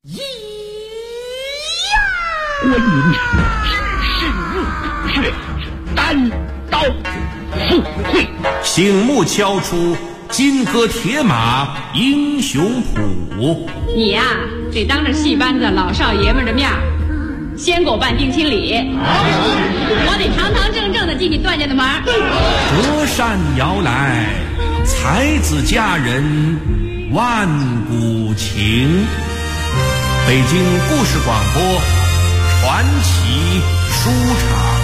咿呀！观音只身入血，单刀赴会， 醒目敲出金戈铁马英雄谱。 你呀，得当着戏班子老少爷们的面先给我办定亲礼，我得堂堂正正的进你段家的门。 隔山遥来，才子佳人万古情。北京故事广播传奇书场。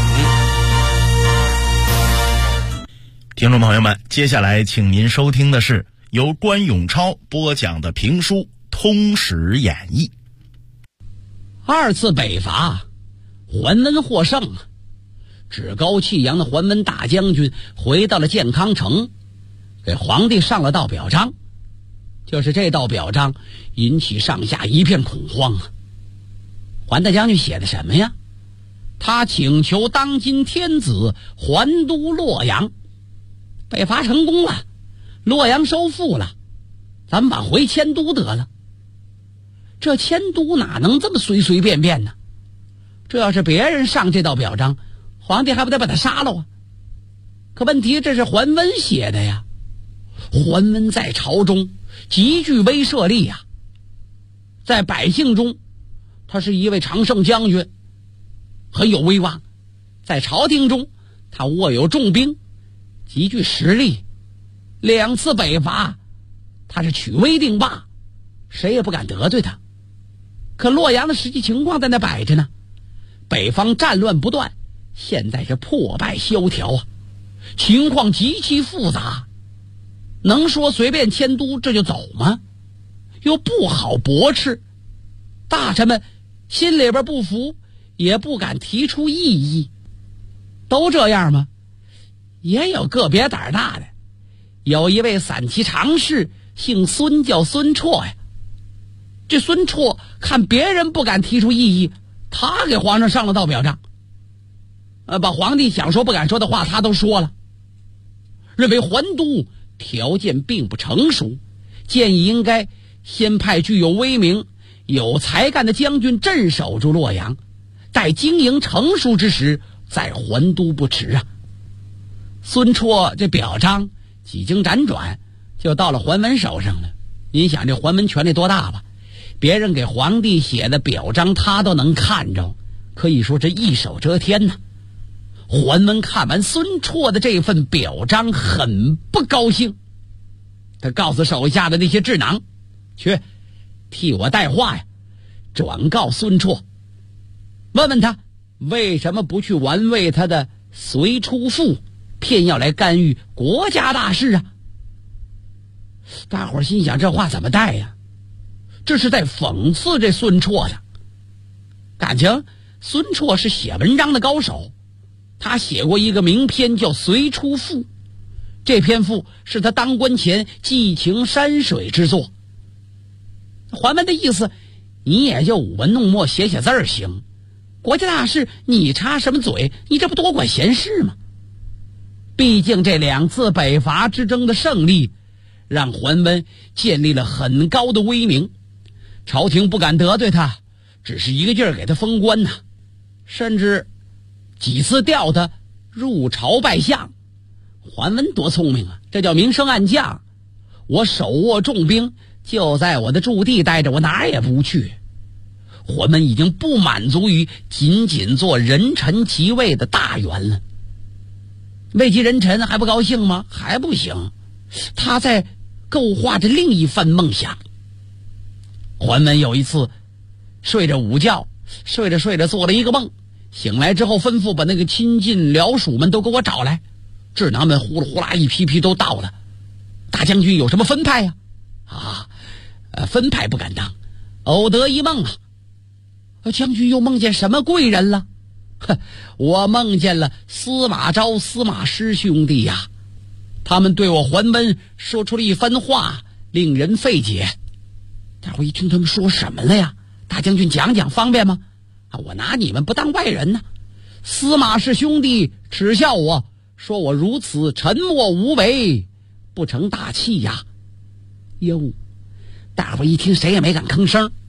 听众朋友们，接下来请您收听的是由关永超播讲的评书《通史演义》。 二次北伐，桓温获胜，趾高气扬的桓温大将军回到了建康城，给皇帝上了道表彰。就是这道表彰引起上下一片恐慌啊！桓大将军写的什么呀？他请求当今天子还都洛阳，北伐成功了，洛阳收复了，咱们往回迁都得了。这迁都哪能这么随随便便呢？这要是别人上这道表彰，皇帝还不得把他杀了啊？可问题这是桓温写的呀，桓温在朝中极具威慑力呀，在百姓中他是一位常胜将军，很有威望，在朝廷中他握有重兵，极具实力，两次北伐他是取威定霸，谁也不敢得罪他。可洛阳的实际情况在那摆着呢，北方战乱不断，现在是破败萧条啊，情况极其复杂，能说随便迁都这就走吗？又不好驳斥，大臣们心里边不服，也不敢提出异议。都这样吗？也有个别胆大的，有一位散骑常侍姓孙，叫孙绰呀。这孙绰看别人不敢提出异议，他给皇上上了道表彰，把皇帝想说不敢说的话他都说了，认为还都条件并不成熟，建议应该先派具有威名有才干的将军镇守住洛阳，待经营成熟之时再还都不迟啊。孙绰这表彰几经辗转就到了桓温手上了。您想这桓温权力多大吧，别人给皇帝写的表彰他都能看着，可以说这一手遮天呐。桓温看完孙绰的这份表彰很不高兴，他告诉手下的那些智囊，去替我带话呀，转告孙绰，问问他为什么不去玩味他的随出父，偏要来干预国家大事啊。大伙儿心想，这话怎么带呀？这是在讽刺这孙绰的。感情孙绰是写文章的高手，他写过一个名篇叫《随出赋》，这篇赋是他当官前寄情山水之作。桓温的意思，你也就舞文弄墨写写字儿行，国家大事你插什么嘴？你这不多管闲事吗？毕竟这两次北伐之争的胜利让桓温建立了很高的威名，朝廷不敢得罪他，只是一个劲儿给他封官呐，甚至几次调他入朝拜相。桓温多聪明啊，这叫明升暗降，我手握重兵，就在我的驻地待着，我哪儿也不去。桓温已经不满足于仅仅做人臣即位的大员了，位极人臣还不高兴吗？还不行，他在构画着另一番梦想。桓温有一次睡着午觉，睡着睡着做了一个梦，醒来之后吩咐把那个亲近僚属们都给我找来，智囊们呼啦呼啦一批批都到了。大将军有什么分派呀？分派不敢当，偶得一梦啊。将军又梦见什么贵人了？我梦见了司马昭、司马师兄弟呀，他们对我桓温说出了一番话，令人费解。大伙一听他们说什么了呀？大将军讲讲方便吗？我拿你们不当外人呢。司马氏兄弟耻笑我，说我如此沉默无为，不成大器呀。哟，大伙一听谁也没敢吭声。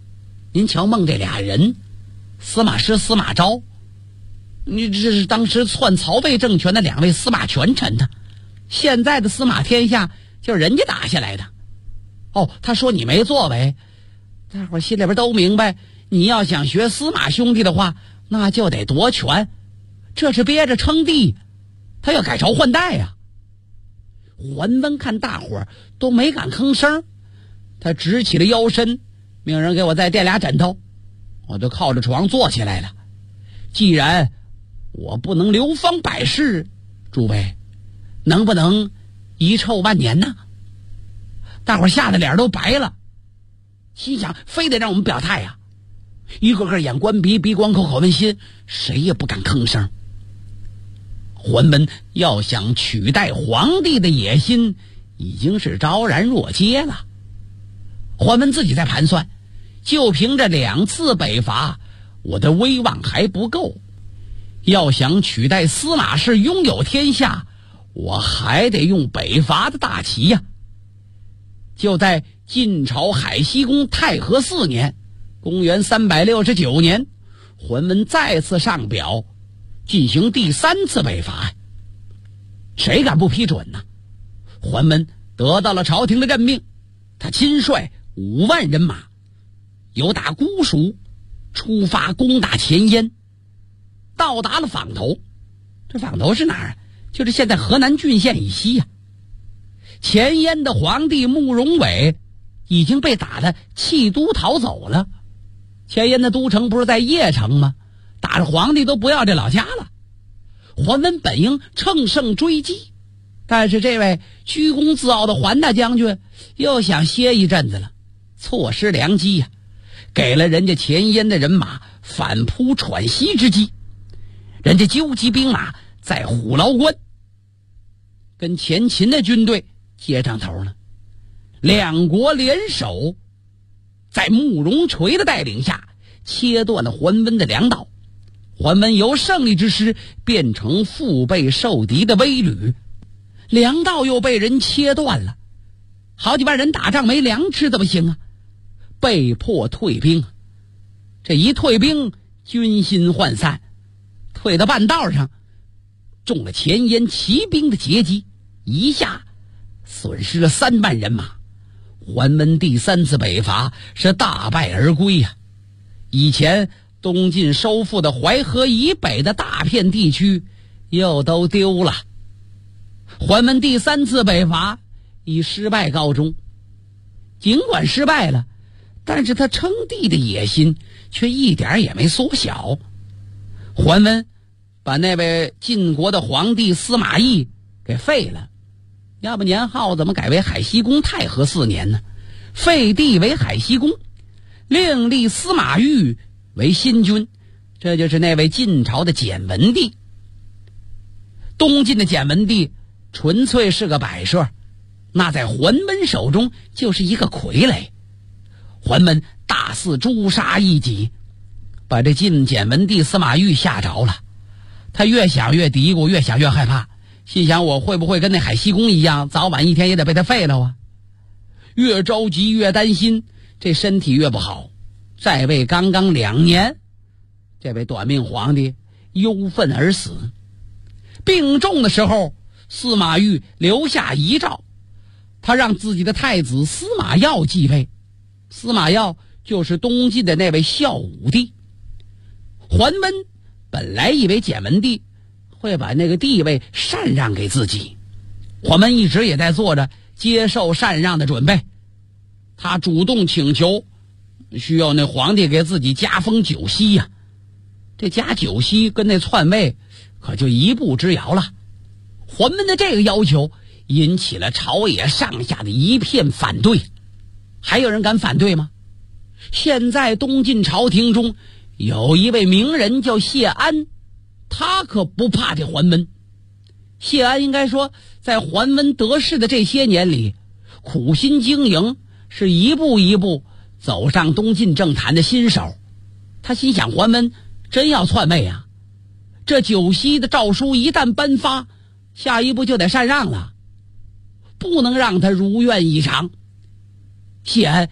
您瞧梦这俩人，司马师、司马昭，你这是当时篡曹魏政权的2位司马权臣呢。现在的司马天下就是人家打下来的。哦，他说你没作为，大伙心里边都明白，你要想学司马兄弟的话，那就得夺权，这是憋着称帝，他要改朝换代呀。桓温看大伙都没敢吭声，他直起了腰身，命人给我再垫俩枕头，我就靠着床坐起来了。既然我不能流芳百世，诸位能不能遗臭万年呢？大伙吓得脸都白了，心想非得让我们表态呀。一个个眼观鼻，鼻观口，口问心，谁也不敢吭声。桓温要想取代皇帝的野心已经是昭然若揭了。桓温自己在盘算，就凭这2次北伐，我的威望还不够，要想取代司马氏拥有天下，我还得用北伐的大旗呀。就在晋朝海西宫太和4年，公元369年，桓温再次上表进行第3次北伐。谁敢不批准呢？桓温得到了朝廷的任命，他亲率5万人马，由打姑蜀出发攻打前燕，到达了坊头。这坊头是哪儿？就是现在河南郡县以西呀。前燕的皇帝慕容伟已经被打得弃都逃走了。前燕的都城不是在邺城吗？打着皇帝都不要这老家了。桓温本应乘胜追击，但是这位居功自傲的桓大将军又想歇一阵子了，错失良机呀，给了人家前燕的人马反扑喘息之机。人家纠集兵马在虎牢关跟前秦的军队接上头了。2国联手在慕容垂的带领下切断了桓温的粮道，桓温由胜利之师变成腹背受敌的危旅，粮道又被人切断了，好几万人打仗没粮吃怎么行啊？被迫退兵。这一退兵，军心涣散，退到半道上中了前燕骑兵的截击，一下损失了3万人马。桓温第3次北伐是大败而归呀。以前东晋收复的淮河以北的大片地区又都丢了。桓温第3次北伐以失败告终。尽管失败了，但是他称帝的野心却一点也没缩小。桓温把那位晋国的皇帝司马懿给废了，要不年号怎么改为海西宫太和4年呢？废帝为海西宫，另立司马昱为新君，这就是那位晋朝的简文帝。东晋的简文帝纯粹是个摆设，那在桓温手中就是一个傀儡。桓温大肆诛杀异己，把这晋简文帝司马昱吓着了。他越想越嘀咕，越想越害怕，心想我会不会跟那海西宫一样，早晚一天也得被他废了啊？越着急越担心，这身体越不好。在位刚刚2年，这位短命皇帝忧愤而死。病重的时候，司马懿留下遗诏，他让自己的太子司马曜继位。司马曜就是东晋的那位孝武帝。桓温本来以为简文帝会把那个地位禅让给自己，桓温一直也在做着接受禅让的准备。他主动请求需要那皇帝给自己加封九锡呀。这加九锡跟那篡位可就一步之遥了。桓温的这个要求引起了朝野上下的一片反对。还有人敢反对吗？现在东晋朝廷中有一位名人叫谢安，他可不怕这桓温。谢安应该说在桓温得势的这些年里苦心经营，是一步一步走上东晋政坛的新手。他心想桓温真要篡位啊，这九锡的诏书一旦颁发，下一步就得禅让了，不能让他如愿以偿。谢安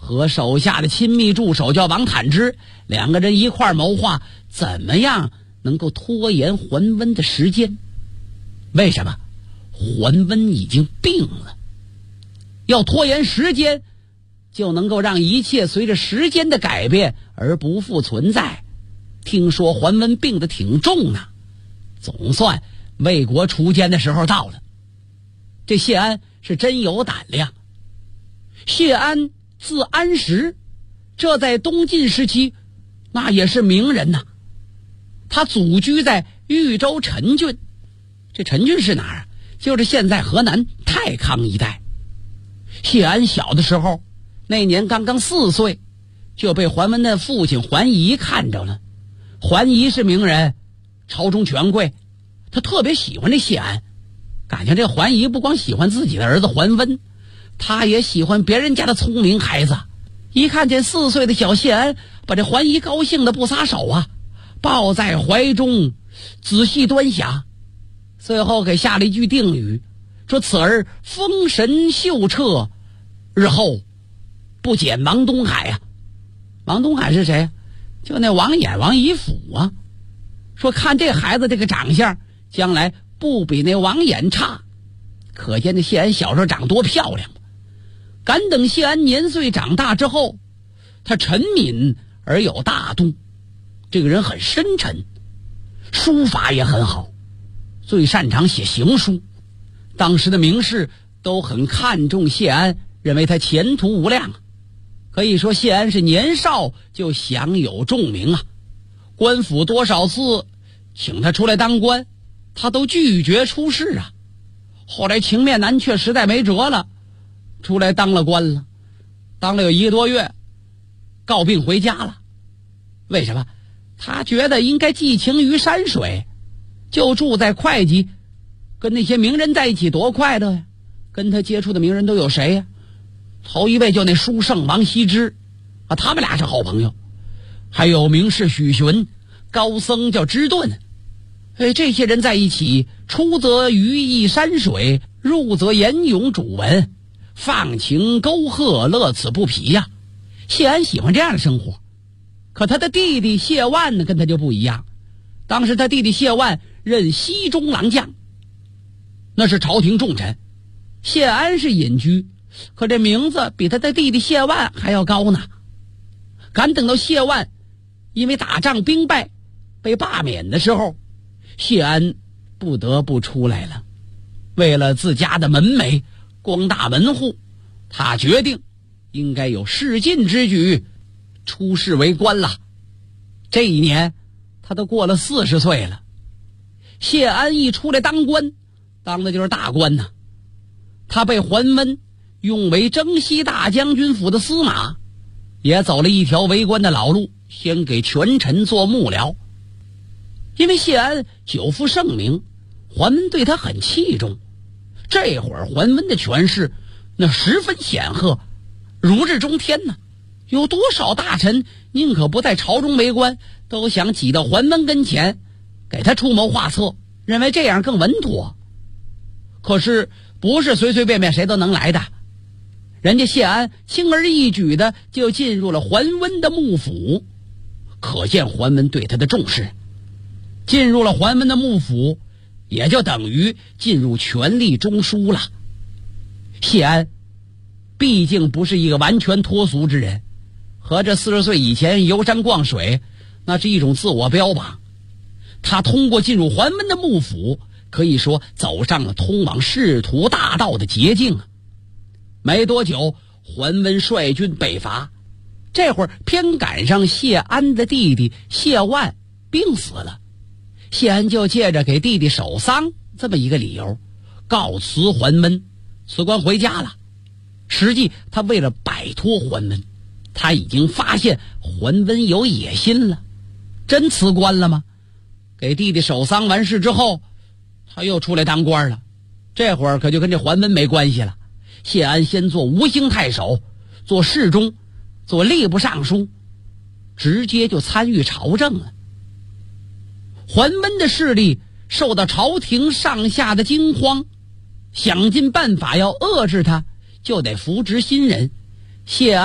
和手下的亲密助手叫王坦之，两个人一块谋划怎么样能够拖延桓温的时间。为什么？桓温已经病了，要拖延时间，就能够让一切随着时间的改变而不复存在。听说桓温病得挺重呢，总算为国除奸的时候到了。这谢安是真有胆量。谢安字安石，这在东晋时期那也是名人呐。他祖居在豫州陈郡，这陈郡是哪儿啊？就是现在河南太康一带。谢安小的时候，那年刚刚4岁，就被桓温的父亲桓仪看着了。桓仪是名人，朝中权贵，他特别喜欢这谢安，感情这桓仪不光喜欢自己的儿子桓温，他也喜欢别人家的聪明孩子。一看见4岁的小谢安，把这桓仪高兴的不撒手啊，抱在怀中仔细端详，最后给下了一句定语，说此儿风神秀彻，日后不减王东海啊。王东海是谁啊？就那王衍王仪甫啊。说看这孩子这个长相，将来不比那王衍差，可见这谢安小时候长多漂亮。敢等谢安年岁长大之后，他沉泯而有大度，这个人很深沉，书法也很好，最擅长写行书。当时的名士都很看重谢安，认为他前途无量。可以说谢安是年少就享有重名啊，官府多少次请他出来当官，他都拒绝出仕啊。后来情面难却，实在没辙了，出来当了官了，当了有1个多月，告病回家了。为什么？他觉得应该寄情于山水，就住在会稽，跟那些名人在一起多快乐呀。跟他接触的名人都有谁呀？头一位就那书圣王羲之啊，他们俩是好朋友。还有名士许询，高僧叫芝顿。这些人在一起，出则鱼翼山水，入则言咏主文，放情沟壑，乐此不疲呀。谢安喜欢这样的生活。可他的弟弟谢万呢，跟他就不一样。当时他弟弟谢万任西中郎将，那是朝廷重臣。谢安是隐居，可这名字比他的弟弟谢万还要高呢。敢等到谢万因为打仗兵败被罢免的时候，谢安不得不出来了。为了自家的门楣，光大门户，他决定应该有仕进之举，出仕为官了。这一年他都过了40岁了。谢安一出来当官，当的就是大官呢。他被桓温用为征西大将军府的司马，也走了一条为官的老路，先给权臣做幕僚。因为谢安久负盛名，桓温对他很器重。这会儿桓温的权势那十分显赫，如日中天呢。有多少大臣宁可不在朝中为官，都想挤到桓温跟前，给他出谋划策，认为这样更稳妥。可是不是随随便便谁都能来的。人家谢安轻而易举的就进入了桓温的幕府，可见桓温对他的重视。进入了桓温的幕府，也就等于进入权力中枢了。谢安毕竟不是一个完全脱俗之人，和这40岁以前游山逛水，那是一种自我标榜。他通过进入桓温的幕府，可以说走上了通往仕途大道的捷径啊。没多久，桓温率军北伐，这会儿偏赶上谢安的弟弟谢万病死了。谢安就借着给弟弟守丧这么一个理由，告辞桓温，辞官回家了。实际他为了摆脱桓温，他已经发现桓温有野心了。真辞官了吗？给弟弟守丧完事之后，他又出来当官了。这会儿可就跟这桓温没关系了。谢安先做吴兴太守，做侍中，做吏部尚书，直接就参与朝政了。桓温的势力受到朝廷上下的惊慌，想尽办法要遏制他，就得扶植新人。谢安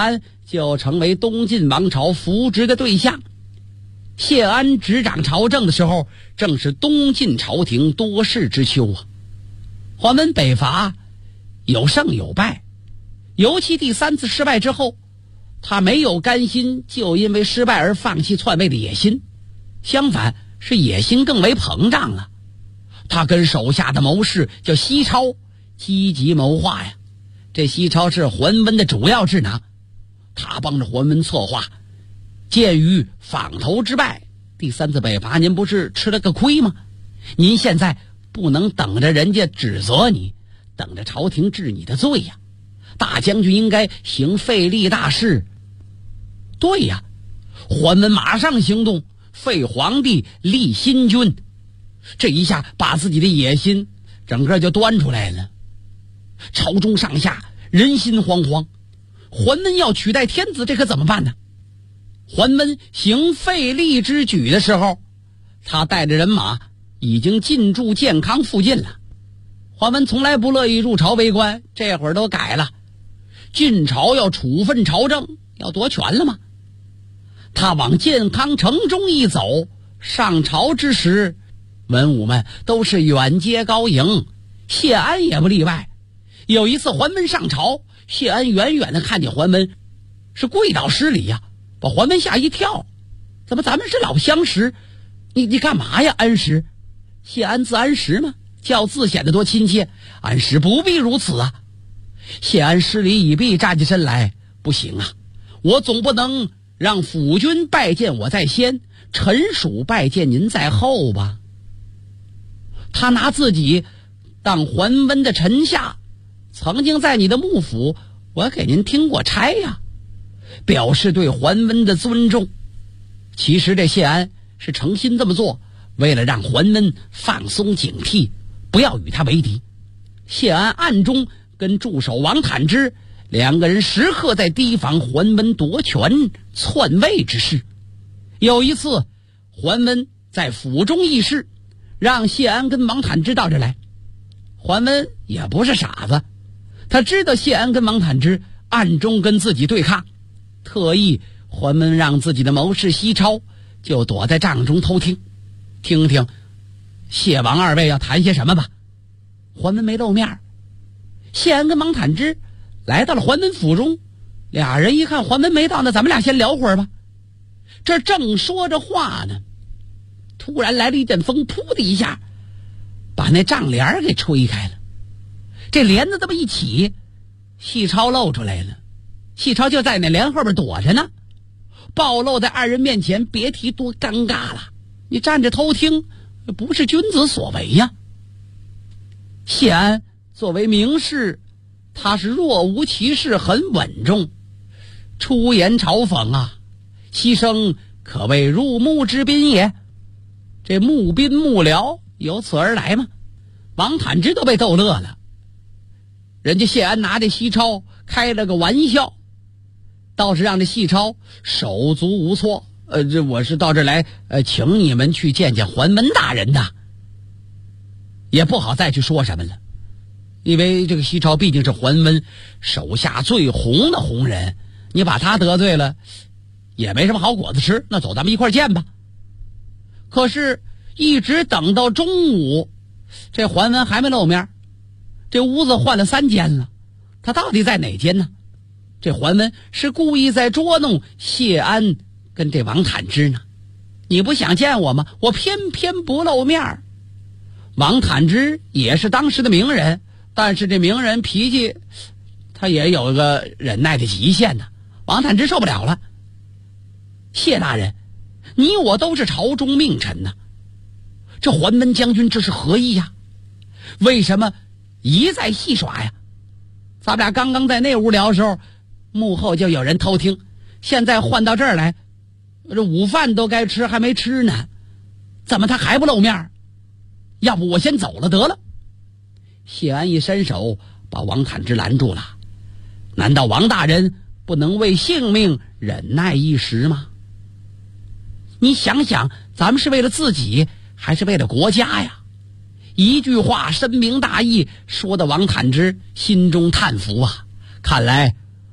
就成为东晋王朝扶植的对象。谢安执掌朝政的时候，正是东晋朝廷多事之秋啊。桓温北伐有胜有败，尤其第3次失败之后，他没有甘心就因为失败而放弃篡位的野心，相反是野心更为膨胀了。他跟手下的谋士叫西超积极谋划呀。这西超是桓温的主要智囊，他帮着桓温策划。鉴于坊头之败，第3次北伐您不是吃了个亏吗？您现在不能等着人家指责你，等着朝廷治你的罪呀。大将军应该行废立大事。对呀，桓温马上行动，废皇帝立新君。这一下把自己的野心整个就端出来了。朝中上下人心惶惶，桓温要取代天子，这可怎么办呢？桓温行废立之举的时候，他带着人马已经进驻建康附近了。桓温从来不乐意入朝为官，这会儿都改了，晋朝要处分朝政，要夺权了吗？他往建康城中一走，上朝之时，文武们都是远接高迎，谢安也不例外。有一次桓温上朝，谢安远远地看见桓温，是跪倒施礼呀，把桓温吓一跳。怎么咱们是老相识，你干嘛呀？安石，谢安字安石吗？叫字显得多亲切。安石不必如此啊。谢安施礼已毕，站起身来，不行啊，我总不能让辅君拜见我在先，臣属拜见您在后吧。他拿自己当桓温的臣下，曾经在你的幕府我给您听过差呀，表示对桓温的尊重。其实这谢安是诚心这么做，为了让桓温放松警惕，不要与他为敌。谢安暗中跟助手王坦之两个人时刻在提防桓温夺权篡位之事。有一次桓温在府中议事，让谢安跟王坦之到这来。桓温也不是傻子，他知道谢安跟王坦之暗中跟自己对抗，特意桓温让自己的谋士西超就躲在帐中偷听，听听谢王二位要谈些什么吧。桓温没露面，谢安跟王坦之来到了桓温府中，俩人一看桓温没到，那咱们俩先聊会儿吧。这正说着话呢，突然来了一阵风，噗的一下把那帐帘给吹开了。这帘子这么一起，细超露出来了。细超就在那帘后边躲着呢，暴露在二人面前，别提多尴尬了。你站着偷听，不是君子所为呀。谢安作为名士，他是若无其事，很稳重，出言嘲讽啊，牺牲可谓入幕之宾也。这募兵幕僚由此而来吗？王坦之都被逗乐了。人家谢安拿这西超开了个玩笑，倒是让这西超手足无措。我是到这来请你们去见见桓温大人的，也不好再去说什么了。因为这个西超毕竟是桓温手下最红的红人，你把他得罪了也没什么好果子吃，那走咱们一块见吧。可是一直等到中午，这桓温还没露面。这屋子换了3间了，他到底在哪间呢？这桓温是故意在捉弄谢安跟这王坦之呢。你不想见我吗？我偏偏不露面。王坦之也是当时的名人，但是这名人脾气他也有个忍耐的极限呢。王坦之受不了了。谢大人，你我都是朝中命臣呢，这桓温将军这是何意呀？为什么一再戏耍呀？咱们俩刚刚在那屋聊的时候，幕后就有人偷听，现在换到这儿来，这午饭都该吃还没吃呢，怎么他还不露面？要不我先走了得了。谢安一伸手把王坦之拦住了。难道王大人不能为性命忍耐一时吗？你想想，咱们是为了自己还是为了国家呀？一句话深明大义，说的王坦之心中叹服啊。看来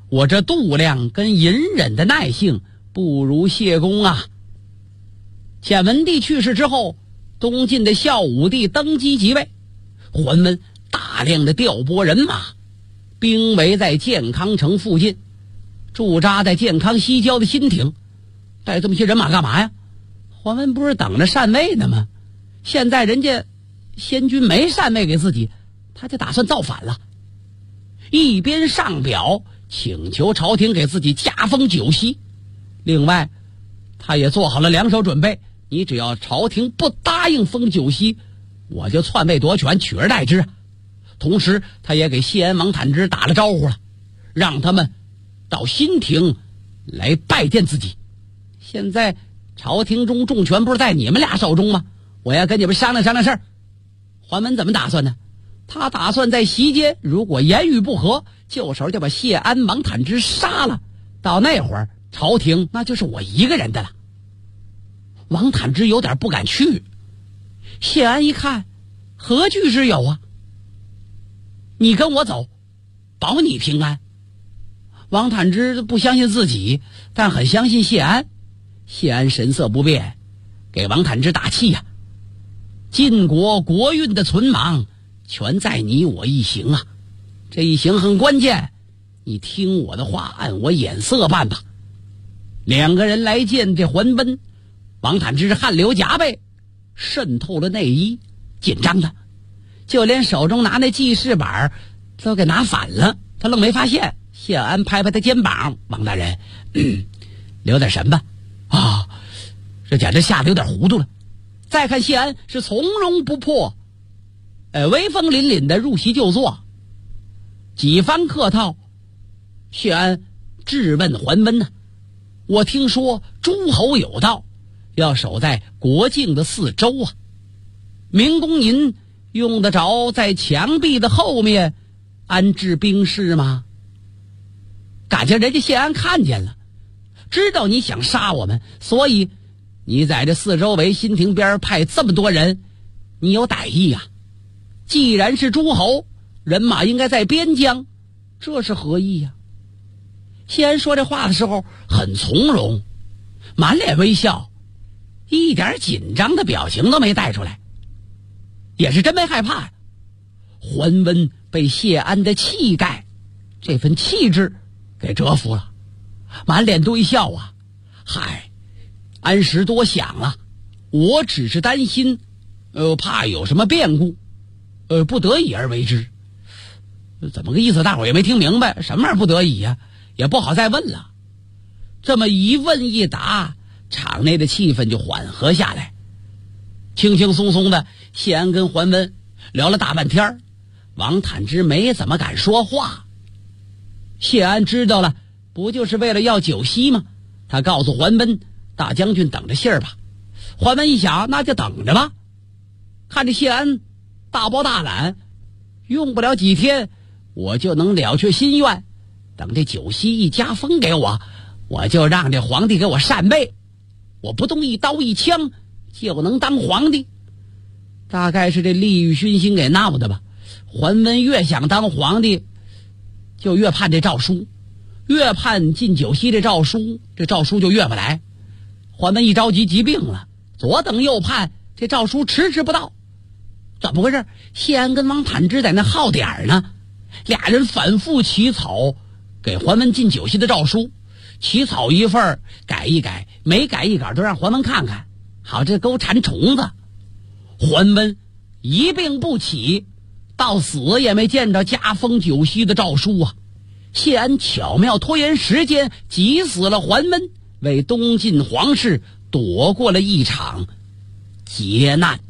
我这度量跟隐忍的耐性不如谢公啊。显文帝去世之后，东晋的孝武帝登基即位，桓温大量的调拨人马，兵围在建康城附近，驻扎在建康西郊的新亭。带这么些人马干嘛呀？桓温不是等着禅位呢吗？现在人家先君没禅位给自己，他就打算造反了。一边上表请求朝廷给自己加封九锡，另外他也做好了两手准备，你只要朝廷不答应封九锡，我就篡位夺权，取而代之。同时他也给谢安、王坦之打了招呼了，让他们到新亭来拜见自己。现在朝廷中重权不是在你们俩手中吗？我要跟你们商量商量事儿。桓温怎么打算呢？他打算在席间如果言语不合，就手就把谢安、王坦之杀了，到那会儿朝廷那就是我一个人的了。王坦之有点不敢去，谢安一看何惧之有啊，你跟我走，保你平安。王坦之不相信自己，但很相信谢安。谢安神色不变，给王坦之打气呀，晋国国运的存亡全在你我一行啊，这一行很关键，你听我的话，按我眼色办吧。两个人来见这桓温，王坦之汗流浃背，渗透了内衣，紧张的就连手中拿那记事板都给拿反了，他愣没发现。谢安拍拍他肩膀，王大人留点神吧。啊，这简直吓得有点糊涂了。再看谢安是从容不迫，威风凛凛的入席就坐。几番客套，谢安质问桓温呢，我听说诸侯有道，要守在国境的四周啊，明公您用得着在墙壁的后面安置兵士吗？感情人家谢安看见了，知道你想杀我们，所以你在这四周围新亭边派这么多人，你有歹意啊。既然是诸侯，人马应该在边疆，这是何意呀？谢安说这话的时候很从容，满脸微笑，一点紧张的表情都没带出来，也是真没害怕呀。桓温被谢安的气概，这份气质给折服了，满脸堆笑啊。嗨，安石多想了，我只是担心怕有什么变故，不得已而为之。怎么个意思？大伙也没听明白，什么玩意儿不得已呀？也不好再问了。这么一问一答，场内的气氛就缓和下来，轻轻松松的。谢安跟桓温聊了大半天，王坦之没怎么敢说话。谢安知道了，不就是为了要九锡吗？他告诉桓温，大将军等着信儿吧。桓温一想，那就等着吧。看着谢安大包大揽，用不了几天我就能了却心愿。等这九锡一加封给我，我就让这皇帝给我禅位，我不动一刀一枪就能当皇帝。大概是这利欲熏心给闹的吧。桓温越想当皇帝，就越盼这诏书，越盼进九锡这诏书，这诏书就越不来。桓温一着急急病了，左等右盼，这诏书迟迟不到。怎么回事？谢安跟王坦之在那耗点呢，俩人反复起草给桓温进九锡的诏书，起草一份改一改，每改一稿都让桓温看看，好这勾馋虫子。桓温一病不起，到死也没见着加封九锡的诏书啊。谢安巧妙拖延时间，急死了桓温，为东晋皇室躲过了一场劫难。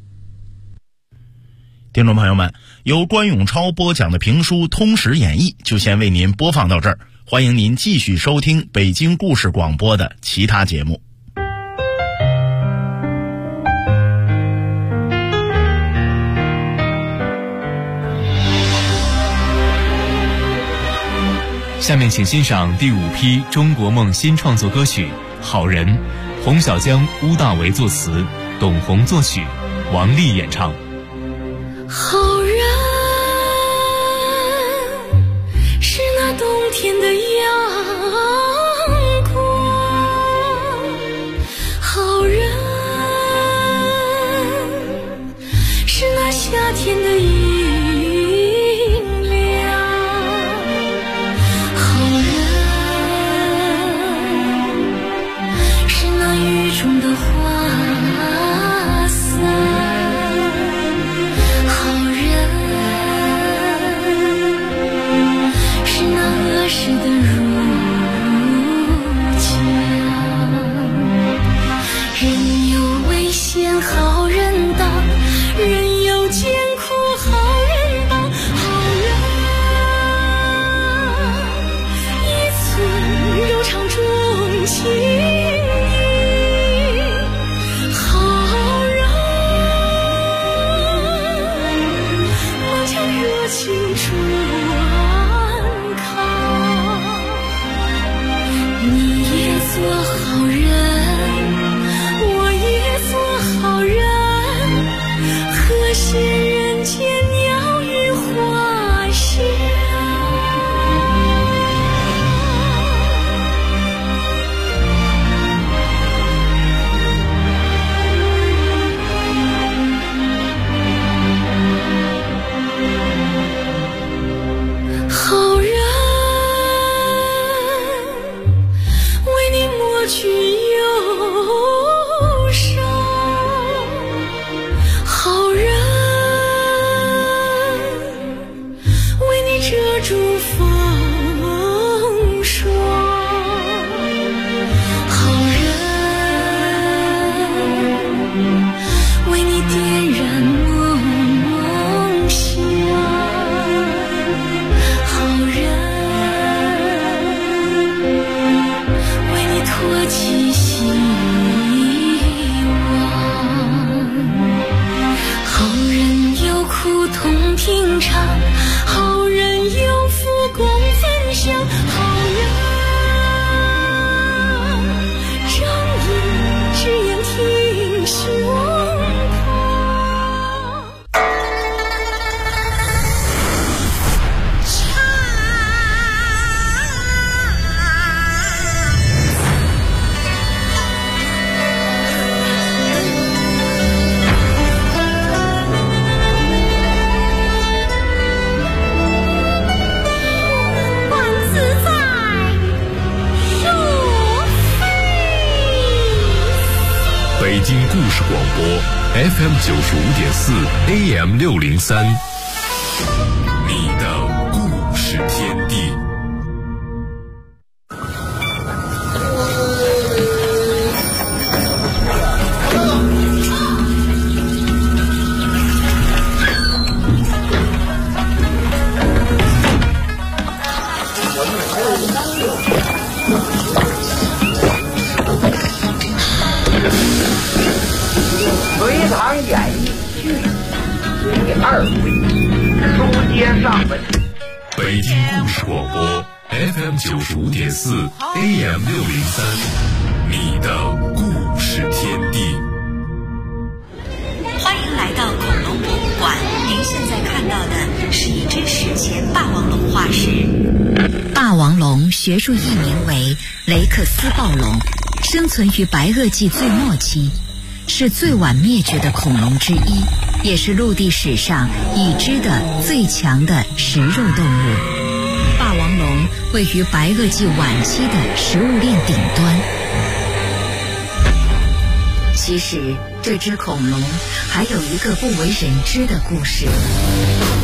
听众朋友们，由关永超播讲的评书《通史演义》就先为您播放到这儿，欢迎您继续收听北京故事广播的其他节目。 下面请欣赏第5批中国梦新创作歌曲《好人》，洪小江、乌大为作词，董宏作曲，王丽演唱。 好人是那冬天的阳青春康。你也做好人，我也做好人，和谐人间鸟语花香。好人为你抹去忧伤，好人为你遮住风霜，好人为你点燃梦想，好人为你托起希望，好人有苦痛品尝，好人有福共分享，好人正义只言挺胸膛。万自在，说非。 北京故事广播 FM 95.4 AM 603，你的故事天地。 隋唐演义剧第2回，书接上文。 北京故事广播 FM 95.4 AM 603，你的故事天地。 欢迎来到恐龙博物馆，您现在看到的是一只史前霸王龙化石。霸王龙学术译名为雷克斯暴龙，生存于白垩纪最末期，是最晚灭绝的恐龙之一，也是陆地史上已知的最强的食肉动物。霸王龙位于白垩纪晚期的食物链顶端。其实这只恐龙还有一个不为人知的故事。